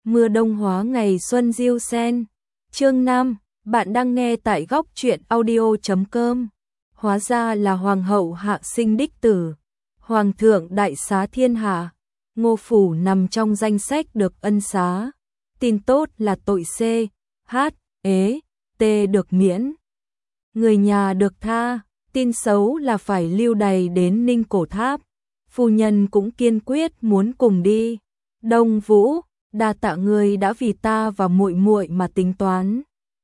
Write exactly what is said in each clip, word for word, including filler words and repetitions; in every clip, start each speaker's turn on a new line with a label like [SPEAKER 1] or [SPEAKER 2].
[SPEAKER 1] Mưa đông hóa ngày xuân diêu sen. Chương năm, bạn đang nghe tại góc truyện audio chấm com. Hóa ra là hoàng hậu hạ sinh đích tử. Hoàng thượng đại xá thiên hạ. Ngô phủ nằm trong danh sách được ân xá. Tin tốt là tội C, H, ế, T được miễn. Người nhà được tha. Tin xấu là phải lưu đày đến Ninh Cổ Tháp. Phu nhân cũng kiên quyết muốn cùng đi. Đông Vũ, đa tạ ngươi đã vì ta và muội muội mà tính toán.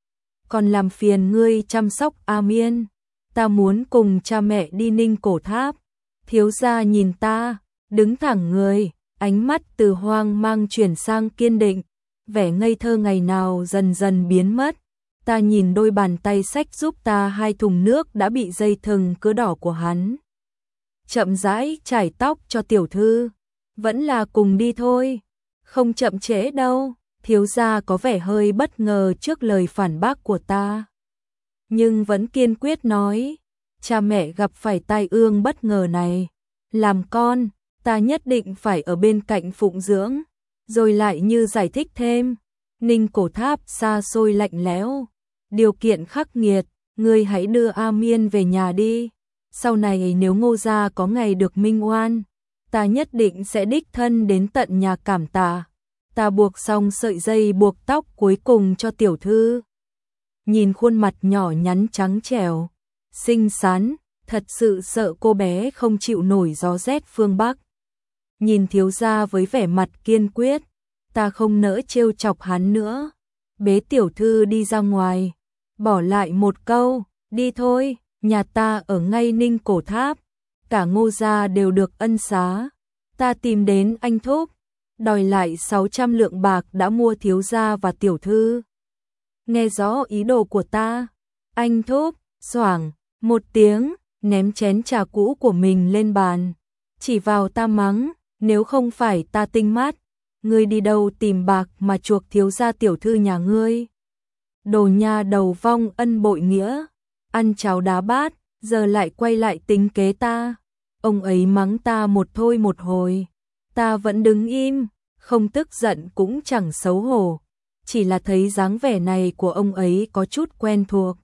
[SPEAKER 1] Còn làm phiền ngươi chăm sóc A Miên. Ta muốn cùng cha mẹ đi Ninh Cổ Tháp. Thiếu gia nhìn ta, đứng thẳng người, ánh mắt từ hoang mang chuyển sang kiên định. Vẻ ngây thơ ngày nào dần dần biến mất. Ta nhìn đôi bàn tay xách giúp ta hai thùng nước đã bị dây thừng cứa đỏ của hắn. Chậm rãi chải tóc cho tiểu thư. Vẫn là cùng đi thôi. Không chậm trễ đâu. Thiếu gia có vẻ hơi bất ngờ trước lời phản bác của ta. Nhưng vẫn kiên quyết nói. Cha mẹ gặp phải tai ương bất ngờ này. Làm con, ta nhất định phải ở bên cạnh phụng dưỡng. Rồi lại như giải thích thêm. Ninh Cổ Tháp xa xôi lạnh lẽo. Điều kiện khắc nghiệt, ngươi hãy đưa A Miên về nhà đi. Sau này nếu Ngô gia có ngày được minh oan, ta nhất định sẽ đích thân đến tận nhà cảm tạ. Ta buộc xong sợi dây buộc tóc cuối cùng cho tiểu thư. Nhìn khuôn mặt nhỏ nhắn trắng trẻo, xinh xắn, thật sự sợ cô bé không chịu nổi gió rét phương Bắc. Nhìn thiếu gia với vẻ mặt kiên quyết, ta không nỡ trêu chọc hắn nữa. Bế tiểu thư đi ra ngoài, bỏ lại một câu, đi thôi, nhà ta ở ngay Ninh Cổ Tháp. Cả Ngô gia đều được ân xá. Ta tìm đến anh thúc, đòi lại sáu trăm lượng bạc đã mua thiếu gia và tiểu thư. Nghe rõ ý đồ của ta, anh thúc, xoảng, một tiếng, ném chén trà cũ của mình lên bàn. Chỉ vào ta mắng, nếu không phải ta tinh mắt, ngươi đi đâu tìm bạc mà chuộc thiếu gia tiểu thư nhà ngươi. Đồ nha đầu vong ân bội nghĩa, ăn cháo đá bát, giờ lại quay lại tính kế ta. Ông ấy mắng ta một thôi một hồi, ta vẫn đứng im, không tức giận cũng chẳng xấu hổ, chỉ là thấy dáng vẻ này của ông ấy có chút quen thuộc.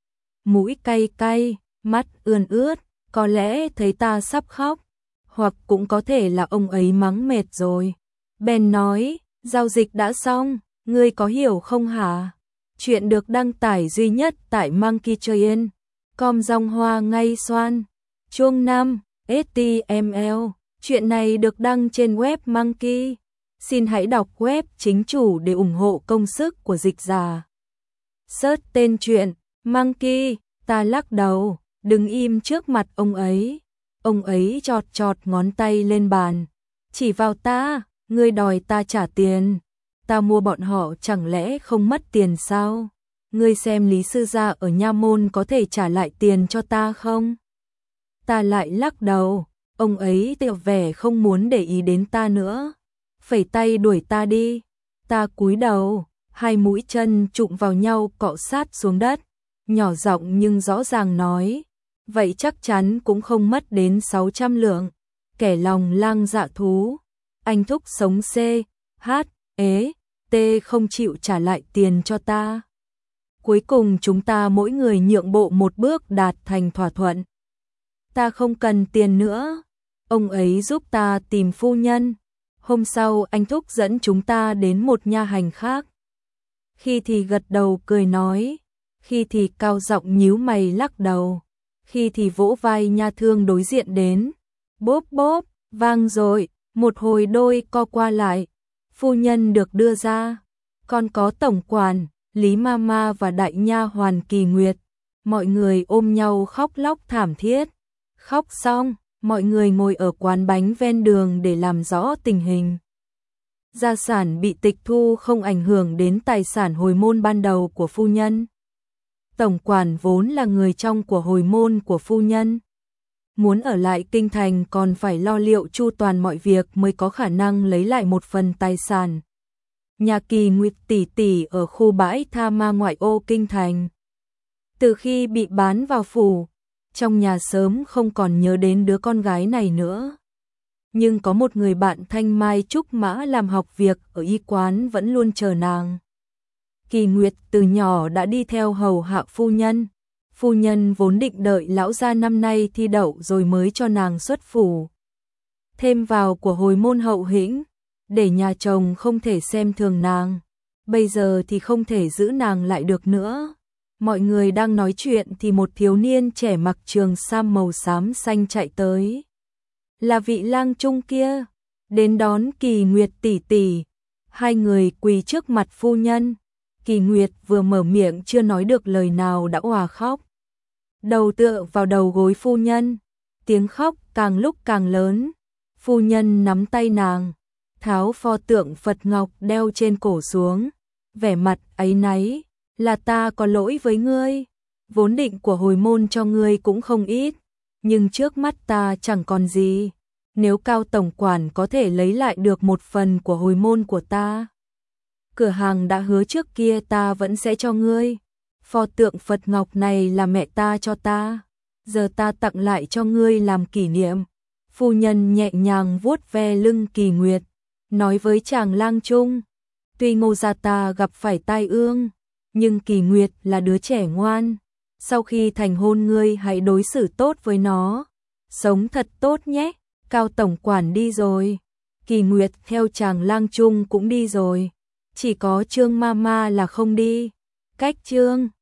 [SPEAKER 1] Mũi cay cay, mắt ươn ướt, có lẽ thấy ta sắp khóc, hoặc cũng có thể là ông ấy mắng mệt rồi. Bèn nói, giao dịch đã xong, ngươi có hiểu không hả? Chuyện được đăng tải duy nhất tại Monkey Train. Com dòng hoa ngay xoan. Chuông năm, ếch ti em eo. Chuyện này được đăng trên web Monkey. Xin hãy đọc web chính chủ để ủng hộ công sức của dịch giả. Search tên truyện, Monkey, ta lắc đầu, đừng im trước mặt ông ấy. Ông ấy chọt chọt ngón tay lên bàn. Chỉ vào ta, ngươi đòi ta trả tiền. Ta mua bọn họ chẳng lẽ không mất tiền sao? Ngươi xem Lý sư gia ở Nha Môn có thể trả lại tiền cho ta không? Ta lại lắc đầu, ông ấy tựa vẻ không muốn để ý đến ta nữa. Phẩy tay đuổi ta đi. Ta cúi đầu, hai mũi chân chụng vào nhau cọ sát xuống đất. Nhỏ giọng nhưng rõ ràng nói, vậy chắc chắn cũng không mất đến sáu trăm lượng. Kẻ lòng lang dạ thú. Anh thúc sống C, H, ế, T không chịu trả lại tiền cho ta. Cuối cùng chúng ta mỗi người nhượng bộ một bước đạt thành thỏa thuận. Ta không cần tiền nữa. Ông ấy giúp ta tìm phu nhân. Hôm sau anh thúc dẫn chúng ta đến một nha hành khác. Khi thì gật đầu cười nói, khi thì cao giọng nhíu mày lắc đầu, khi thì vỗ vai nha thương đối diện đến. Bốp bốp, vang rồi, một hồi đôi co qua lại. Phu nhân được đưa ra, còn có tổng quản, Lý Mama và đại nha hoàn Kỳ Nguyệt. Mọi người ôm nhau khóc lóc thảm thiết. Khóc xong, mọi người ngồi ở quán bánh ven đường để làm rõ tình hình. Gia sản bị tịch thu không ảnh hưởng đến tài sản hồi môn ban đầu của phu nhân. Tổng quản vốn là người trong của hồi môn của phu nhân. Muốn ở lại kinh thành còn phải lo liệu chu toàn mọi việc mới có khả năng lấy lại một phần tài sản. Nhà Kỳ Nguyệt tỷ tỷ ở khu bãi tha ma ngoại ô kinh thành. Từ khi bị bán vào phủ, trong nhà sớm không còn nhớ đến đứa con gái này nữa. nhưng có một người bạn thanh mai trúc mã làm học việc ở y quán vẫn luôn chờ nàng. Kỳ Nguyệt từ nhỏ đã đi theo hầu hạ phu nhân. Phu nhân vốn định đợi lão gia năm nay thi đậu rồi mới cho nàng xuất phủ. Thêm vào của hồi môn hậu hĩnh, để nhà chồng không thể xem thường nàng. Bây giờ thì không thể giữ nàng lại được nữa. Mọi người đang nói chuyện thì một thiếu niên trẻ mặc trường sam màu xám xanh chạy tới. Là vị lang trung kia, đến đón Kỳ Nguyệt tỷ tỷ. Hai người quỳ trước mặt phu nhân. Kỳ Nguyệt vừa mở miệng chưa nói được lời nào đã òa khóc. Đầu tựa vào đầu gối phu nhân, tiếng khóc càng lúc càng lớn. Phu nhân nắm tay nàng, tháo pho tượng Phật Ngọc đeo trên cổ xuống, vẻ mặt áy náy, là ta có lỗi với ngươi, vốn định của hồi môn cho ngươi cũng không ít, nhưng trước mắt ta chẳng còn gì, nếu Cao tổng quản có thể lấy lại được một phần của hồi môn của ta. Cửa hàng đã hứa trước kia ta vẫn sẽ cho ngươi, pho tượng Phật Ngọc này là mẹ ta cho ta, giờ ta tặng lại cho ngươi làm kỷ niệm. Phu nhân nhẹ nhàng vuốt ve lưng Kỳ Nguyệt, nói với chàng lang trung, tuy Ngô gia ta gặp phải tai ương, nhưng Kỳ Nguyệt là đứa trẻ ngoan, sau khi thành hôn ngươi hãy đối xử tốt với nó, sống thật tốt nhé. Cao tổng quản đi rồi, Kỳ Nguyệt theo chàng lang trung cũng đi rồi, chỉ có Trương Mama là không đi. Cách Trương